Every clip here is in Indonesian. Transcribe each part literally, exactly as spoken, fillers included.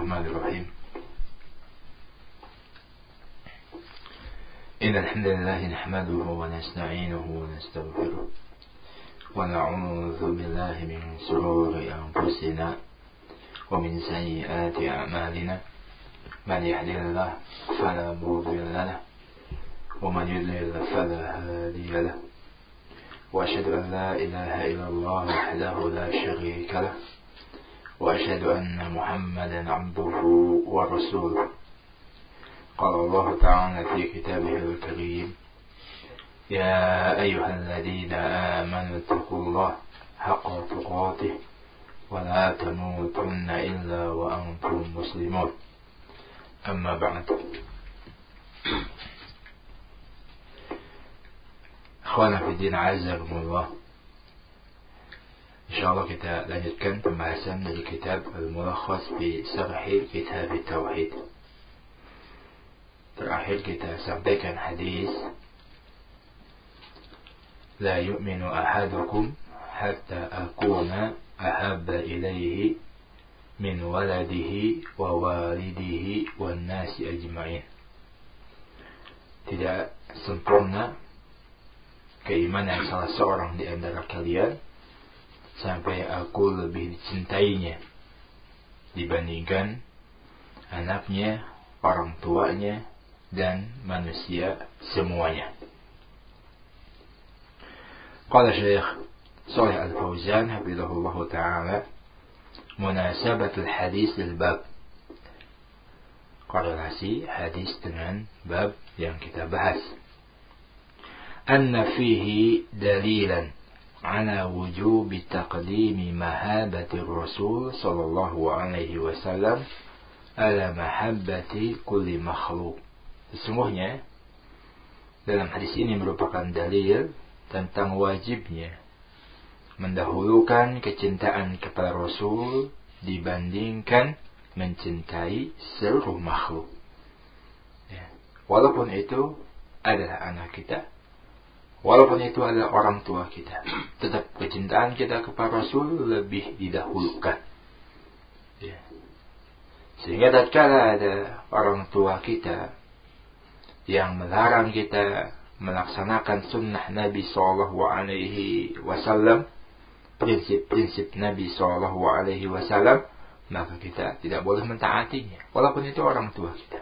Bismillahirrahmanirrahim. Innal hamdalillah nahmaduhu wa nasta'inuhu wa nastaghfiruh wa na'udzu billahi min shururi anfusina wa min sayyiati a'malina. Man yahdihillahu fala mudilla lahu wa man yudlil fala hadiya lahu. Wa asyhadu an la ilaha illallah wahdahu la syarika lahu wa asyhadu anna Muhammadan 'abduhu wa rasuluh. Qala Allah Ta'ala fi kitabihil karim, ya ayyuhalladzina amanu taqullaha haqqa tuqatih wa la tamutunna illa wa antum muslimun. Amma ba'd. Akhwana fi din, azzakumullah. Insyaallah kita lanjutkan pembahasan dari kitab Al-Mulakhas fi Syarh Kitab Tauhid. Terakhir kita sampaikan hadis, la yu'minu ahadukum hatta akuna ahabba ilaihi min waladihi wa walidihi wan nasi ajma'in. Tidak sempurna keimanan salah seorang di antara kalian sampai aku lebih dicintainya dibandingkan anaknya, orang tuanya, dan manusia semuanya. Qala Syekh Shalih Al-Fauzan hafizahullah ta'ala, munasabatul hadis lil bab, korelasi hadis dengan bab yang kita bahas. Anna fihi dalilan ala wujubi taqdimi mahabbati Rasul sallallahu alaihi wasallam ala mahabbati kulli makhluk. Sesungguhnya dalam hadis ini merupakan dalil tentang wajibnya mendahulukan kecintaan kepada Rasul dibandingkan mencintai seluruh makhluk. Ya. Walaupun itu adalah anak kita, walaupun itu adalah orang tua kita, tetap kecintaan kita kepada Rasul lebih didahulukan. Ya. Sehingga tatkala ada orang tua kita yang melarang kita melaksanakan sunnah Nabi Sallallahu Alaihi Wasallam, prinsip-prinsip Nabi Sallallahu Alaihi Wasallam, maka kita tidak boleh mentaatinya, walaupun itu orang tua kita.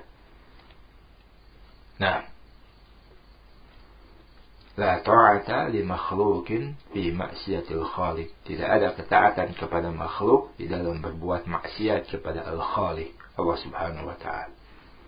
Nah, la ta'ata li makhlukin fi maksiatil khaliq. Tidak ada ketaatan kepada makhluk di dalam berbuat maksiat kepada Al-Khaliq, Allah Subhanahu wa taala.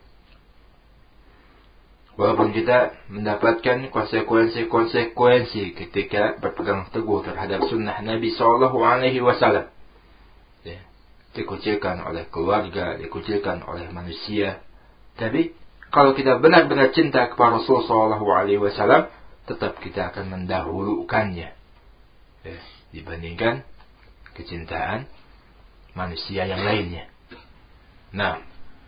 Walaupun kita mendapatkan konsekuensi-konsekuensi ketika berpegang teguh terhadap sunnah Nabi Sallallahu Alaihi Wasallam, ya, dikucilkan oleh keluarga, dikucilkan oleh manusia. Tapi kalau kita benar-benar cinta kepada Rasul Sallallahu Alaihi Wasallam, tetap kita akan mendahulukannya, ya, dibandingkan kecintaan manusia yang lainnya. Nah,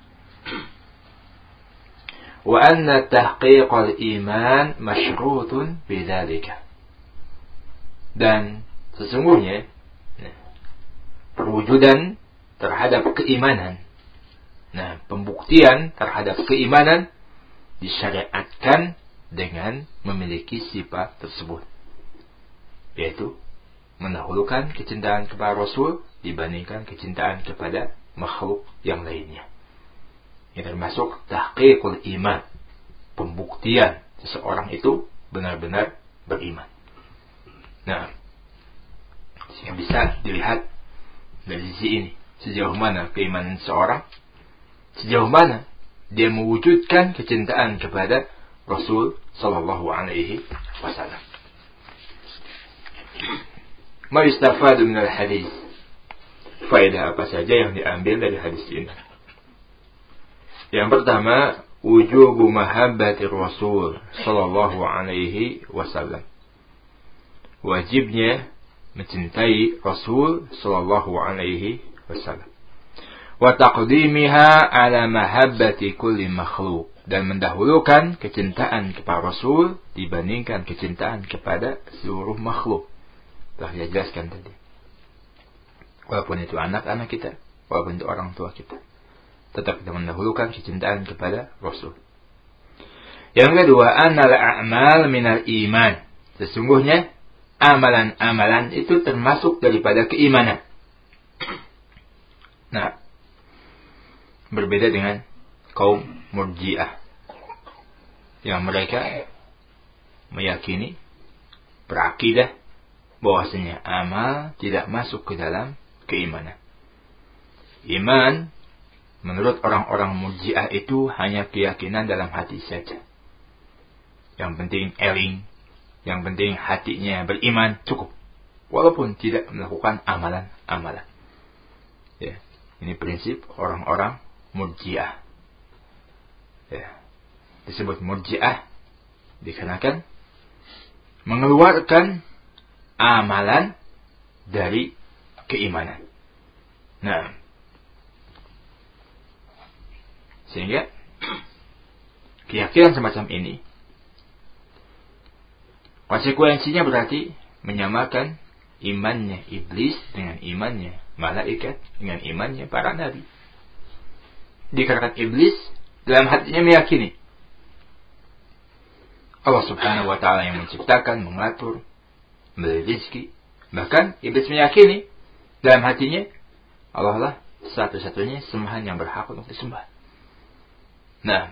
wa anna tahqiqal iman masyrutun bidzalika. Dan sesungguhnya nah, perwujudan terhadap keimanan, nah, pembuktian terhadap keimanan disyariatkan dengan memiliki sifat tersebut, yaitu mendahulukan kecintaan kepada Rasul dibandingkan kecintaan kepada makhluk yang lainnya. Yang termasuk tahqiqul iman, pembuktian seseorang itu benar-benar beriman. Nah, yang bisa dilihat dari sisi ini, sejauh mana keimanan seseorang, sejauh mana dia mewujudkan kecintaan kepada Rasul Sallallahu Alaihi Wasallam. Ma yustafadu min al-hadis. Faedah apa saja yang diambil dari hadis ini? Yang pertama, wujubu mahabbati Rasul Sallallahu Alaihi Wasallam. Wajibnya mencintai Rasul Sallallahu Alaihi Wasallam. Wa taqdimiha ala mahabbati kulli makhluk. Dan mendahulukan kecintaan kepada Rasul dibandingkan kecintaan kepada seluruh makhluk. Telah dia jelaskan tadi. Walaupun itu anak-anak kita, walaupun itu orang tua kita. tetap kita mendahulukan kecintaan kepada Rasul. Yang kedua, annal a'mal minal iman. Sesungguhnya amalan-amalan itu termasuk daripada keimanan. Nah, berbeda dengan kaum Murji'ah yang mereka meyakini, berakidah bahwasanya amal tidak masuk ke dalam keimanan. Iman menurut orang-orang Murji'ah itu hanya keyakinan dalam hati saja. Yang penting eling, yang penting hatinya beriman, cukup. Walaupun tidak melakukan amalan-amalan. Ya, ini prinsip orang-orang Murji'ah. Ya, disebut Murji'ah dikarenakan mengeluarkan amalan dari keimanan. Nah, sehingga keyakinan semacam ini konsekuensinya berarti menyamakan imannya iblis dengan imannya malaikat dengan imannya para nabi. Dikarenakan iblis dalam hatinya meyakini Allah Subhanahu wa taala yang menciptakan, mengatur, memberi rezeki. Bahkan iblis meyakini dalam hatinya Allah lah satu-satunya sembahan yang berhak untuk disembah. Nah,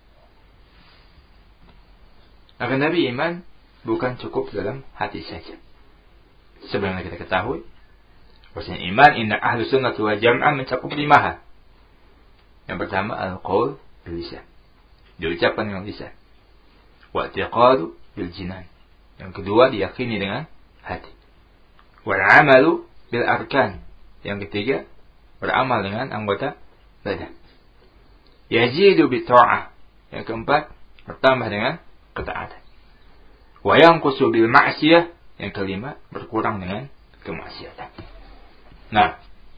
akan Nabi iman bukan cukup dalam hati saja. Sebagaimana kita ketahui, bahwasanya iman inna ahlu sunnah wal jamaah mencakup lima hal. Yang pertama al-qaul bil lisan, diucapkan dengan lisan. Wa i'tiqadu bil jinan. Yang kedua diyakini dengan hati. Wal amalu bil arkan. Yang ketiga beramal dengan anggota badan. Yazidu bit ta'ah. Yang keempat bertambah dengan ketaatan. Wa yanqusu bil ma'siyah. Yang kelima berkurang dengan kemaksiatan. Nah,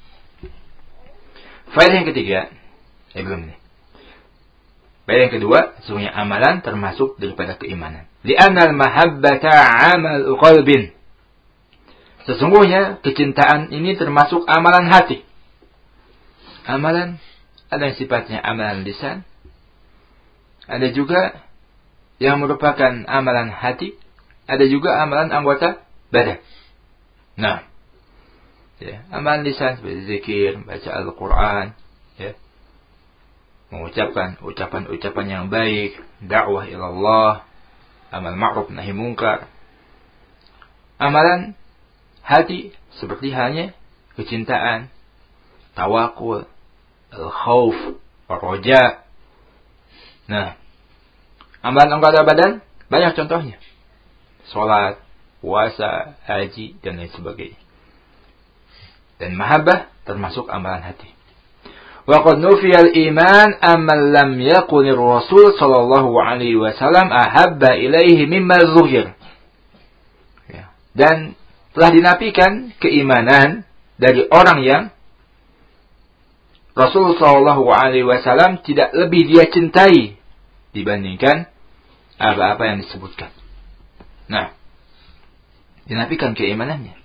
faedah yang ketiga, eh belum ini. Faedah yang kedua, sesungguhnya amalan termasuk daripada keimanan. Li'anna al-mahabbata 'amal qalbin. Sesungguhnya kecintaan ini termasuk amalan hati. Amalan ada yang sifatnya amalan lisan, ada juga yang merupakan amalan hati, ada juga amalan anggota badan. Nah, ya, amalan lisan seperti zikir, baca Al-Quran, ya, mengucapkan ucapan-ucapan yang baik, dakwah ilallah, amal ma'ruf nahi munkar. Amalan hati seperti halnya kecintaan, tawakul, al-khawf, ar-raja. Nah, amalan anggota badan banyak contohnya. Salat, puasa, haji, dan lain sebagainya. Dan mahabbah termasuk amalan hati. Wa qad nufiya al-iman amman lam yakun ar-rasul sallallahu alaihi wasallam ahabba ilaihi mimma zuhir. Ya. Dan telah dinafikan keimanan dari orang yang Rasul sallallahu alaihi wasallam tidak lebih dia cintai dibandingkan apa-apa yang disebutkan. Nah, dinafikan keimanannya.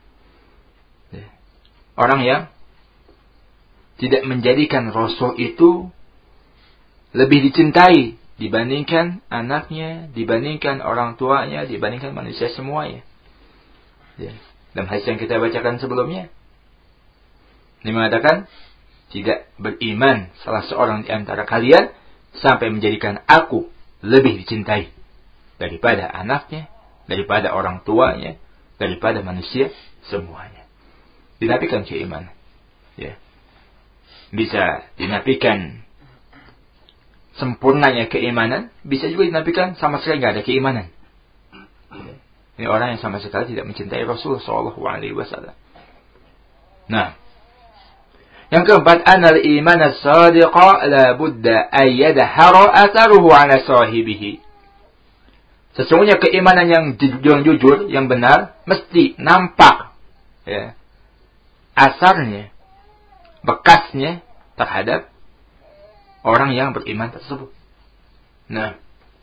Orang yang tidak menjadikan Rasul itu lebih dicintai dibandingkan anaknya, dibandingkan orang tuanya, dibandingkan manusia semuanya. Ya. Dalam hadis yang kita bacakan sebelumnya, ini mengatakan, tidak beriman salah seorang di antara kalian sampai menjadikan aku lebih dicintai daripada anaknya, daripada orang tuanya, daripada manusia semuanya. Dinafikan keimanan. Ya. Bisa dinafikan sempurnanya keimanan, bisa juga dinafikan sama sekali tidak ada keimanan. Ya. Ini orang yang sama sekali tidak mencintai Rasulullah shallallahu alaihi wasallam. Nah, yang keempat, anal iman as-sadiqa la budda ayyadhara atharuhu ala sahibihi. Sesungguhnya keimanan yang jujur, jujur, yang benar, mesti nampak ya, asarnya, bekasnya terhadap orang yang beriman tersebut. Nah,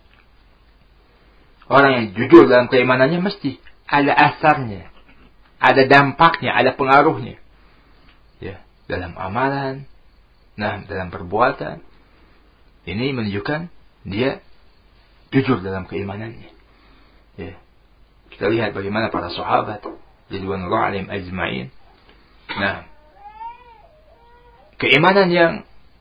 orang yang jujur dalam keimanannya mesti ada asarnya, ada dampaknya, ada pengaruhnya. Ya, dalam amalan, Nah, dalam perbuatan ini menunjukkan dia jujur dalam keimanannya. Ya. Kita lihat bagaimana para sahabat ridwanullah alaihim ajma'in. Nah, keimanan yang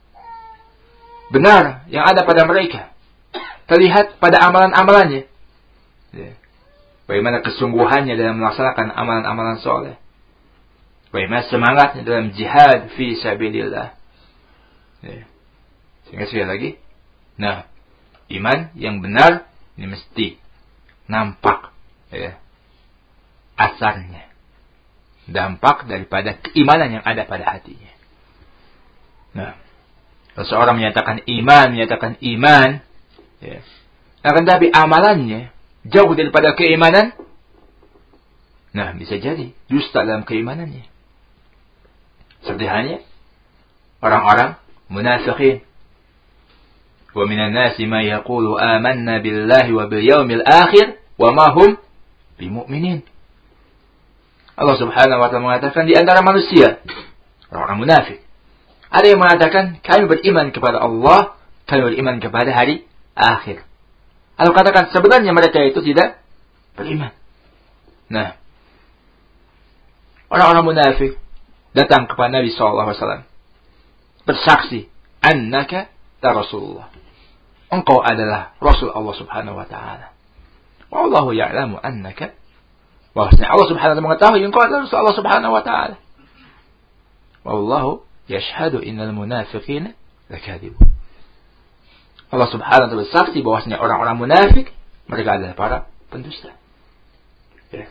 benar yang ada pada mereka terlihat pada amalan-amalannya. Ya. Bagaimana kesungguhannya dalam melaksanakan amalan-amalan soleh. Bagaimana semangatnya dalam jihad fi sabilillah. Ya. Sehingga sekali lagi, nah, iman yang benar ini mesti nampak, ya, asarnya, dampak daripada keimanan yang ada pada hatinya. Nah, kalau seorang menyatakan iman, menyatakan iman, ya, akan tapi amalannya jauh daripada keimanan, nah, bisa jadi dusta dalam keimanannya. Seperti halnya orang-orang munafiqin. Wa minan nasi ma yaqulu amanna billahi wa bil yaumil akhir wa ma hum bimu'minin. Allah Subhanahu wa taala mengatakan di antara manusia orang-orang munafik ada yang mengatakan kami beriman kepada Allah, kami beriman kepada hari akhir. Allah katakan sebenarnya mereka itu tidak beriman. Nah, orang-orang munafik datang kepada Nabi sallallahu alaihi wasallam bersaksi, annaka ta Rasulullah. Engkau adalah Rasul Allah Subhanahu wa taala. Wallahu ya'lamu annaka, bahwasanya Allah Subhanahu wa taala mengetahui engkau adalah Rasul Allah Subhanahu wa taala. Wallahu yashhadu innal munafiqina lakadzibun. Allah Subhanahu wa taala bersaksi bahwasanya orang-orang munafik mereka adalah para pendusta. Ya.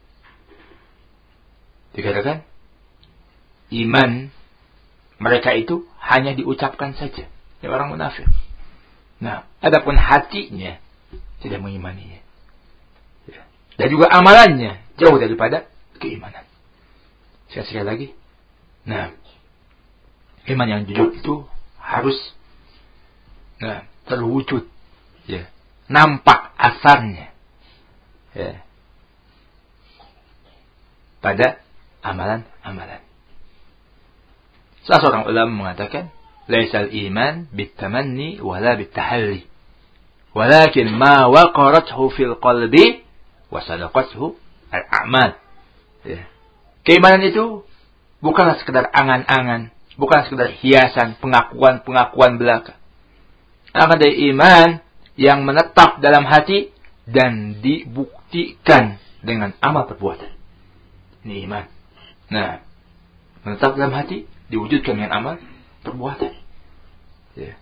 Dikatakan iman mereka itu hanya diucapkan saja, ya, orang munafik. Nah, adapun hatinya tidak mengimaninya. Ya. Dan juga amalannya jauh daripada keimanan. Sekali lagi. Nah, iman yang jujur itu harus, nah, terwujud, ya, nampak asarnya, ya, pada amalan-amalan. Salah seorang ulama mengatakan, laisal iman bitamanni wala bitahalli, walakin ma waqarathu fil qalbi wa sadaqathu al-a'mal. Ya. Keimanan itu bukanlah sekedar angan-angan, bukan sekedar hiasan, pengakuan-pengakuan belaka. Akan dari iman yang menetap dalam hati dan dibuktikan dengan amal perbuatan. Ini iman. Nah, menetap dalam hati, diwujudkan dengan amal perbuatan. Ya.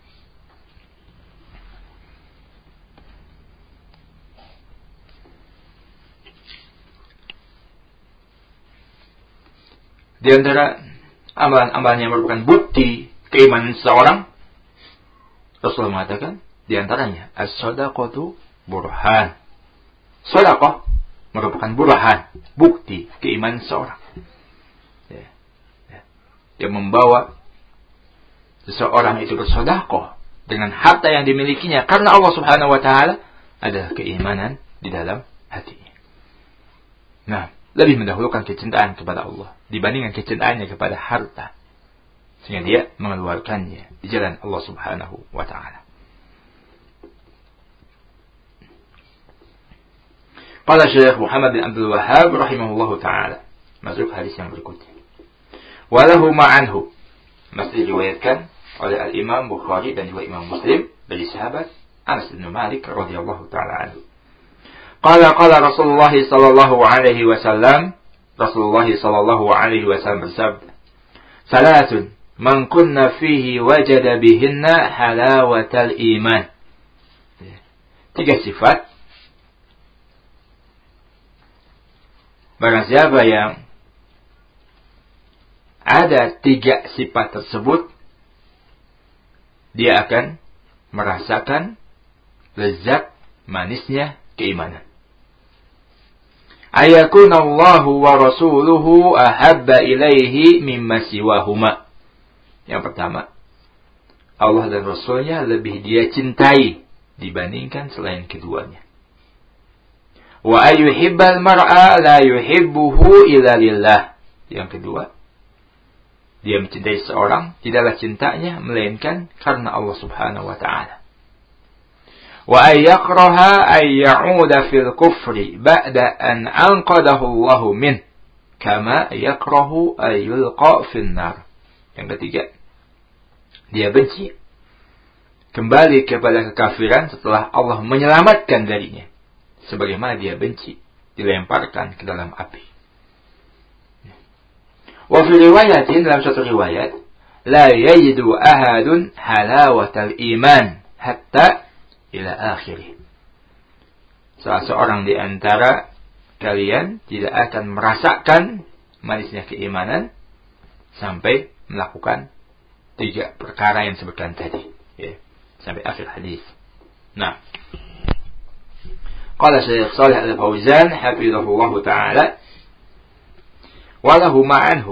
Di antara amalan-amalan yang merupakan bukti keimanan seseorang, Rasulullah mengatakan, di antaranya as-shadaqatu burhan. Sedekah merupakan burhan, bukti keimanan seseorang. Ya. Ya. Yang membawa seseorang itu bersedekah dengan harta yang dimilikinya karena Allah Subhanahu wa taala adalah keimanan di dalam hatinya. Nah, lebih mendahulukan kecintaan kepada Allah dibandingkan kecintaannya kepada harta, sehingga dia mengeluarkannya di jalan Allah Subhanahu wa taala. Qala Syekh Muhammad bin Abdul Wahhab rahimahullahu taala, masuk hadis yang berikutnya. Walahu ma'anhu, masih diriwayatkan oleh Al-Imam Bukhari dan juga Imam Muslim dari sahabat Anas bin Malik radhiyallahu taala anhu. Qala qala Rasulullah sallallahu alaihi wasallam, Rasulullah sallallahu alaihi wasallam bersabda, "Salatun man kunna fihi wajada bihinna halawatal iman." Tiga sifat, barang siapa yang ada tiga sifat tersebut, dia akan merasakan lezat manisnya keimanan. Ayakunallahu wa rasuluhu ahabba ilaihi mimma siwahuma. Yang pertama, Allah dan Rasulnya lebih dia cintai dibandingkan selain keduanya. Wa ayyuhibbal mar'a la yuhibbuhu illa lillah. Yang kedua, Dia mencintai seorang, tidaklah cintanya melainkan karena Allah Subhanahu wa taala. Wa ay yakraha ay ya'uda fil kufri ba'da an anqadahu Allah min kama yakrahu ay yulqa fin nar. Yang ketiga, dia benci kembali kepada kekafiran setelah Allah menyelamatkan darinya, sebagaimana dia benci dilemparkan ke dalam api. Wa fi riwayatin, dalam satu riwayat, la yajidu ahadun halawatal iman hatta ila akhirih. Salah seorang di antara kalian tidak akan merasakan manisnya keimanan sampai melakukan tiga perkara yang disebutkan tadi, ya, sampai akhir hadis. Nah, qala Syekh Shalih Al-Fauzan hafizahullah taala wa lahu ma'anhu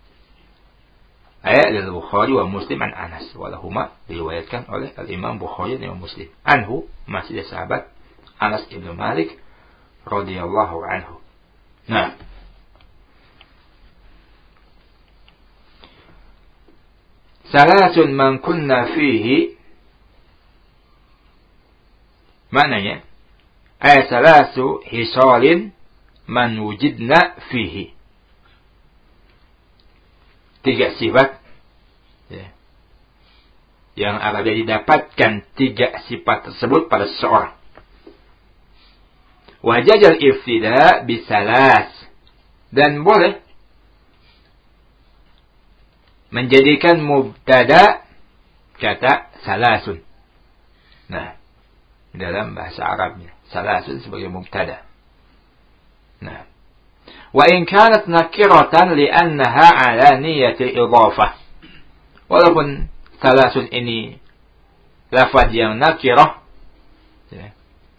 ayat al-Bukhari wa Muslim an Anas, wa lahu ma diriwayatkan oleh al-Imam Bukhari dan Imam Muslim. Anhu, masih dari sahabat Anas ibn Malik radhiyallahu anhu. Nah, salasun man kunna fihi, maknanya ay salasu hisalin man wujidna fihi. Tiga sifat, ya, yang akan didapatkan tiga sifat tersebut pada seseorang. Wajajal iftida bisalas, dan boleh menjadikan mubtada kata salasun. Nah, dalam bahasa Arabnya salasun sebagai mubtada. Nah, wa in kanat nakiratan li'annaha ala niyati idhafah. Walaupun salasun ini lafaz yang nakirah, ya,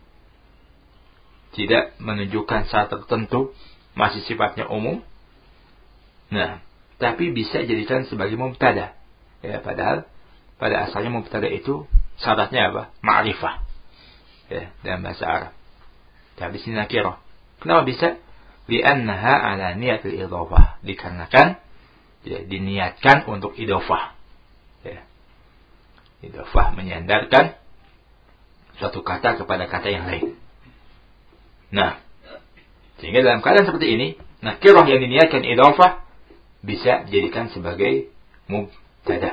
tidak menunjukkan syarat tertentu, masih sifatnya umum. Nah, tapi bisa dijadikan sebagai mubtada. Ya, padahal pada asalnya mubtada itu syaratnya apa? Ma'rifah. Ya, dalam bahasa Arab. Tapi sini nakirah. Kenapa bisa? Li'annaha ala niyatil idhafah. Dikarenakan, ya, diniatkan untuk idhafah. Ya. Idhafah menyandarkan suatu kata kepada kata yang lain. Nah, sehingga dalam keadaan seperti ini, nakirah yang diniatkan idhafah bisa dijadikan sebagai mubtada.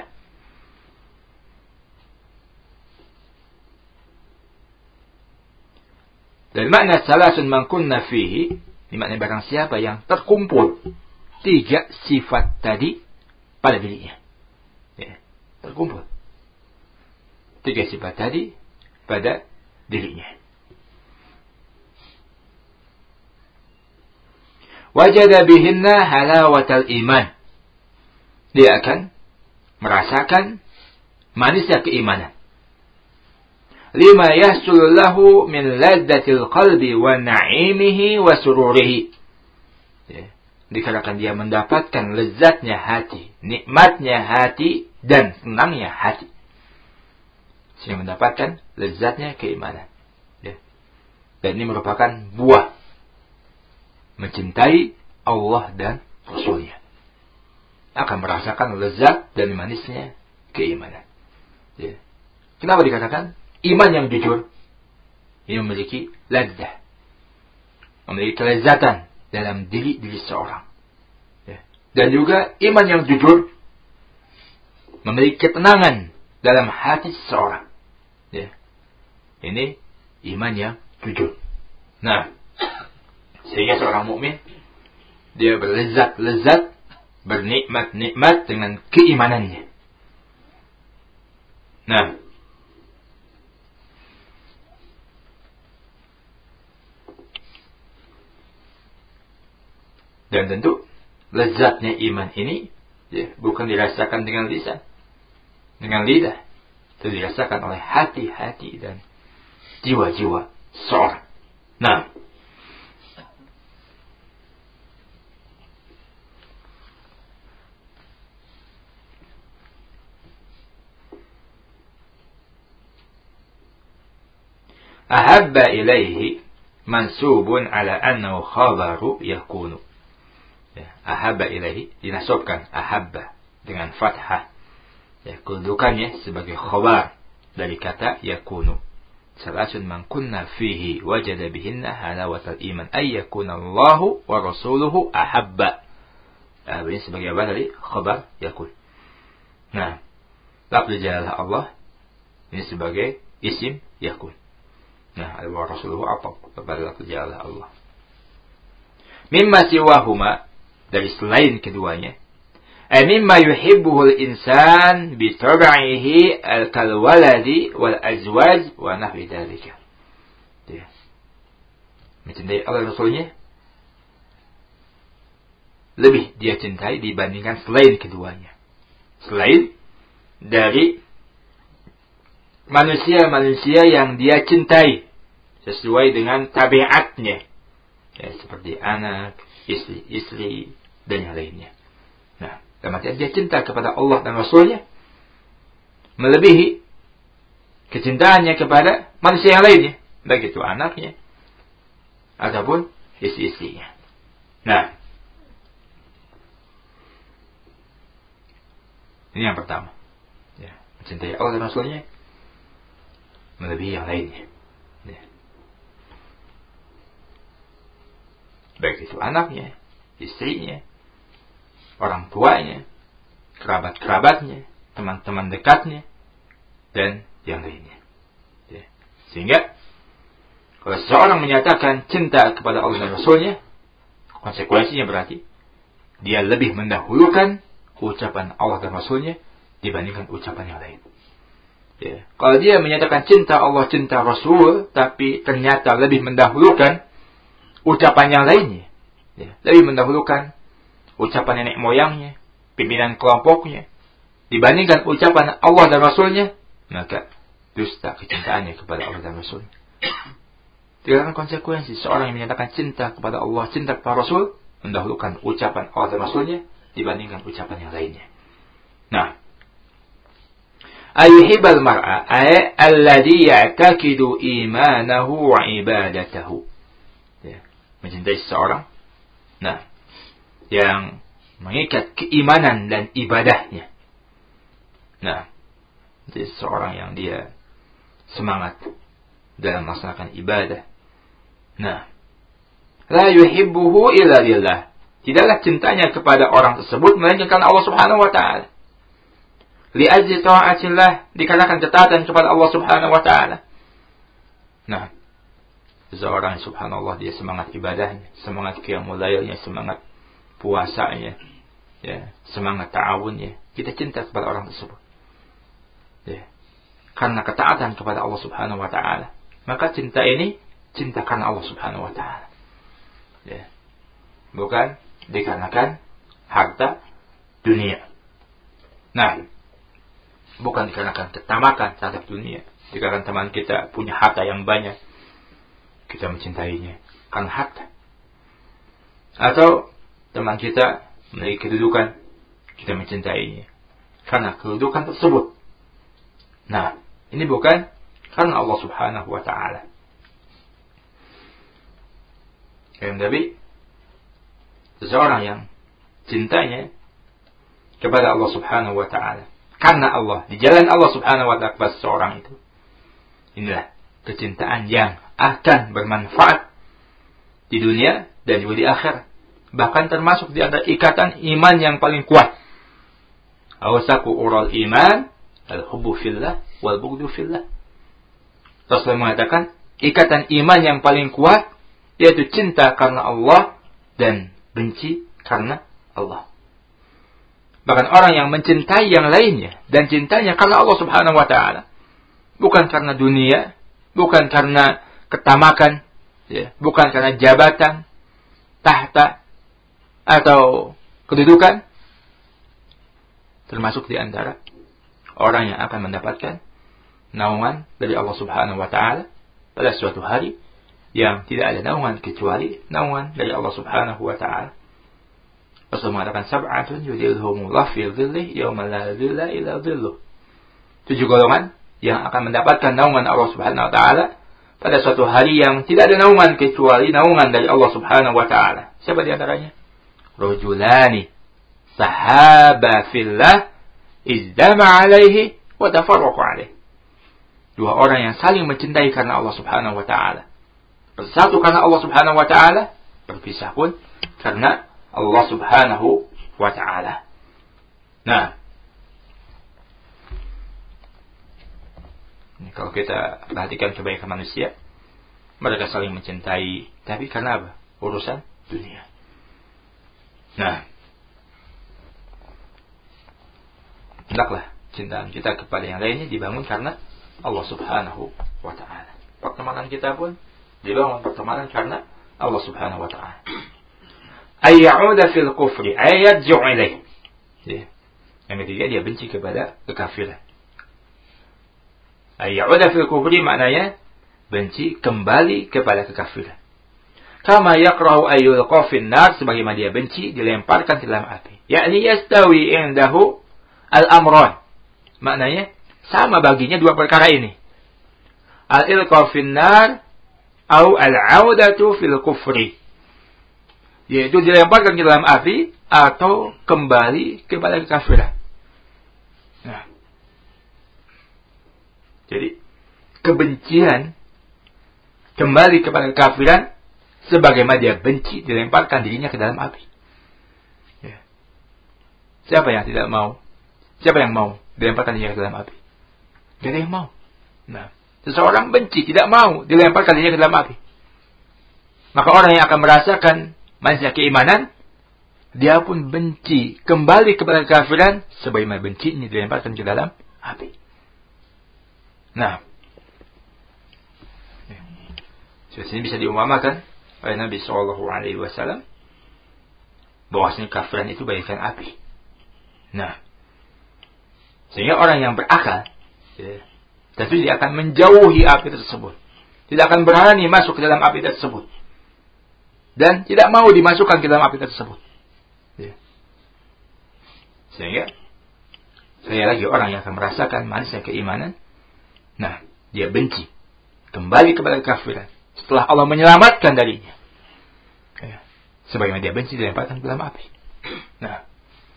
Dan makna salasun man kunna fihi, ini makna barang siapa yang terkumpul tiga sifat tadi pada dirinya. Ya, terkumpul tiga sifat tadi pada dirinya. Wajada bihinna halawatal iman. Dia akan merasakan manisnya keimanan. Lima yahsul lahu min ladzatil qalbi wa na'imihi wa sururihi. Ya, dikarenakan dia mendapatkan lezatnya hati, nikmatnya hati, dan senangnya hati. Sehingga mendapatkan lezatnya keimanan. Ya. Dan ini merupakan buah mencintai Allah dan Rasulnya. Akan merasakan lezat dan manisnya keimanan. Ya. Kenapa dikatakan iman yang jujur? Ini memiliki ladzah, memiliki kelezatan dalam diri diri seorang. Ya. Dan juga iman yang jujur memiliki ketenangan dalam hati seseorang. Ya. Ini iman yang jujur. Nah, sehingga seorang mukmin dia berlezat-lezat, bernikmat-nikmat dengan keimanannya. Nah, dan tentu lezatnya iman ini, ya, bukan dirasakan dengan lisan, dengan lidah, itu dirasakan oleh hati-hati dan jiwa-jiwa seorang. Nah, ahabba ilaihi mansubun ala annahu khabaru yakunu. Ya, ahabba ilaihi dinasabkan ahabba dengan fathah. Ya, kedudukannya sebagai khabar dari kata yakunu. Salasun man kunna fihi wajada bihinna halawatal iman ay yakuna Allahu wa rasuluhu ahabba. Ah, ini sebagai apa tadi? Khabar yakun. Nah, lafz jalalah Allah ini sebagai isim yakun. Nah, wa rasuluhu apa? Kepada lafz jalalah Allah. Mimma siwahuma, dari selain keduanya. Mimma yuhibbuhu al-insan bi tab'ihi al-kalwaladi wal azwaj wa nahwi dzalika. Ya. Mencintai Allah Rasulnya lebih dia cintai dibandingkan selain keduanya. Selain dari manusia-manusia yang dia cintai sesuai dengan tabiatnya. Ya, seperti anak, istri-istri dan yang lainnya. Nah, dalam artian dia cinta kepada Allah dan Rasulnya melebihi kecintaannya kepada manusia yang lainnya, baik itu anaknya ataupun istri-istrinya. Nah, ini yang pertama, ya, mencintai Allah dan Rasulnya melebihi yang lainnya. Ya. Baik itu anaknya, istrinya, orang tuanya, kerabat-kerabatnya, teman-teman dekatnya, dan yang lainnya. Ya. Sehingga kalau seseorang menyatakan cinta kepada Allah dan Rasulnya, konsekuensinya berarti dia lebih mendahulukan ucapan Allah dan Rasulnya dibandingkan ucapan yang lain. Ya. Kalau dia menyatakan cinta Allah, cinta Rasul, tapi ternyata lebih mendahulukan ucapan yang lainnya, ya, lebih mendahulukan ucapan nenek moyangnya, pimpinan kelompoknya, dibandingkan ucapan Allah dan Rasulnya, maka dusta kecintaannya kepada Allah dan Rasulnya. Dikarenakan konsekuensi seorang yang menyatakan cinta kepada Allah, cinta kepada Rasul, mendahulukan ucapan Allah dan Rasulnya dibandingkan ucapan yang lainnya. Nah, ayyuhibal mar'a ay alladhi ya'taqidu imanahu wa ibadatahu. Ya, mencintai seseorang, nah, yang mengikat keimanan dan ibadahnya. Nah, jadi seorang yang dia semangat dalam melaksanakan ibadah. Nah, la yuhibbuhu illa lillah. Tidaklah cintanya kepada orang tersebut melainkan karena Allah Subhanahu wa taala. Li ajli ta'atillah, dikarenakan ketaatan kepada Allah Subhanahu wa taala. Nah, seorang subhanallah dia semangat ibadahnya, semangat qiyamul lailnya, semangat puasanya, ya, semangat ta'awunnya. Kita cinta kepada orang tersebut. Ya. Karena ketaatan kepada Allah Subhanahu wa taala. Maka cinta ini cinta karena Allah Subhanahu wa taala. Ya. Bukan dikarenakan harta dunia. Nah, bukan dikarenakan ketamakan terhadap dunia. Dikarenakan teman kita punya harta yang banyak, kita mencintainya karena harta. Atau teman kita memiliki kedudukan, kita mencintainya karena kedudukan tersebut. Nah, ini bukan karena Allah Subhanahu wa taala. Yang tapi seseorang yang cintanya kepada Allah Subhanahu wa taala karena Allah, di jalan Allah Subhanahu wa taala kepada seseorang itu, inilah kecintaan yang akan bermanfaat di dunia dan juga di akhirat. Bahkan termasuk di antara ikatan iman yang paling kuat. Awasaku ural iman al-hubbu fillah wal bughdu fillah. Rasulullah mengatakan ikatan iman yang paling kuat yaitu cinta karena Allah dan benci karena Allah. Bahkan orang yang mencintai yang lainnya dan cintanya karena Allah Subhanahu wa taala, bukan karena dunia, bukan karena ketamakan, ya, bukan karena jabatan, tahta atau kedudukan, termasuk di antara orang yang akan mendapatkan naungan dari Allah Subhanahu wa taala pada suatu hari yang tidak ada naungan kecuali naungan dari Allah Subhanahu wa taala. Rasul mengatakan sab'atun yudhilhumullah fi dhillih yauma la dhilla illa dhilluh. Tujuh golongan yang akan mendapatkan naungan Allah Subhanahu wa taala pada suatu hari yang tidak ada naungan kecuali naungan dari Allah Subhanahu wa taala. Siapa di antaranya? Rajulani tahaba fillah izdama alaihi wa tafarraqu alaihi. Dua orang yang saling mencintai karena Allah Subhanahu wa taala, bersatu karena Allah Subhanahu wa taala, berpisah pun karena Allah Subhanahu wa taala. Nah, ini kalau kita perhatikan kebaikan manusia, mereka saling mencintai, tapi karena apa? Urusan dunia. Nah, hendaklah cintaan kita kepada yang lainnya dibangun karena Allah Subhanahu wa ta'ala. Pertemanan kita pun dibangun pertemanan karena Allah Subhanahu wa ta'ala. Ayya'uda fil kufri ayyadju ilaih. Yang ketiga, dia benci kepada kekafiran. Ayya'uda fil kufri maknanya benci kembali kepada kekafiran. Kama yakrahu ayyulqa fin nar, sebagaimana dia benci dilemparkan ke dalam api. Yakni yastawi indahu al-amran. Maknanya sama baginya dua perkara ini. Al-ilqa fin nar atau al-audatu fil kufri. Yaitu dilemparkan ke dalam api atau kembali kepada kekafiran. Nah. Jadi kebencian kembali kepada kekafiran sebagaimana dia benci dilemparkan dirinya ke dalam api. Ya. Siapa yang tidak mau? Siapa yang mau dilemparkan dirinya ke dalam api? Tidak ada yang mau. Nah, seseorang benci, tidak mau dilemparkan dirinya ke dalam api. Maka orang yang akan merasakan manisnya keimanan, dia pun benci kembali kepada kekafiran sebagaimana bencinya dilemparkan ke dalam api. Nah, ini bisa diumpamakan oleh Nabi Shallallahu Alaihi Wasallam bahwasanya kafiran itu bagaikan api. Nah, sehingga orang yang berakal, ya, tentu dia akan menjauhi api tersebut, tidak akan berani masuk ke dalam api tersebut, dan tidak mau dimasukkan ke dalam api tersebut. Ya. Sehingga saya lagi orang yang akan merasakan manisnya keimanan. Nah, dia benci kembali kepada kekafiran setelah Allah menyelamatkan darinya. Ya. Sebagaimana dia benci dilemparkan ke dalam api. Nah,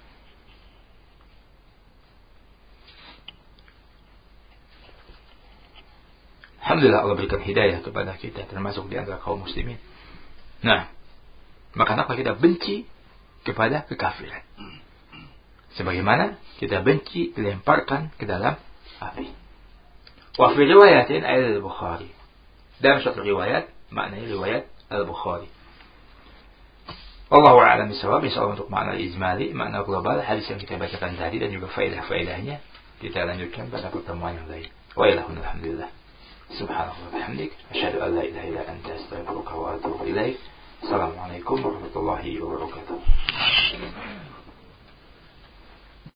alhamdulillah Allah berikan hidayah kepada kita termasuk di antara kaum muslimin. Nah, maka kenapa kita benci kepada kekafiran? Sebagaimana kita benci dilemparkan ke dalam api. Wa fi riwayatin al-Bukhari. Dalam suatu riwayat, maknanya riwayat al-Bukhari. Wallahu a'lam bishawab. Insyaallah untuk makna ijmali, makna global hadis yang kita bacakan tadi dan juga faedah-faedahnya kita lanjutkan pada pertemuan yang lain. Wa ilahuna alhamdulillah. Subhanallah wa bihamdik, asyhadu an la ilaha illa anta, astaghfiruka wa atubu ilaik. Assalamualaikum warahmatullahi wabarakatuh.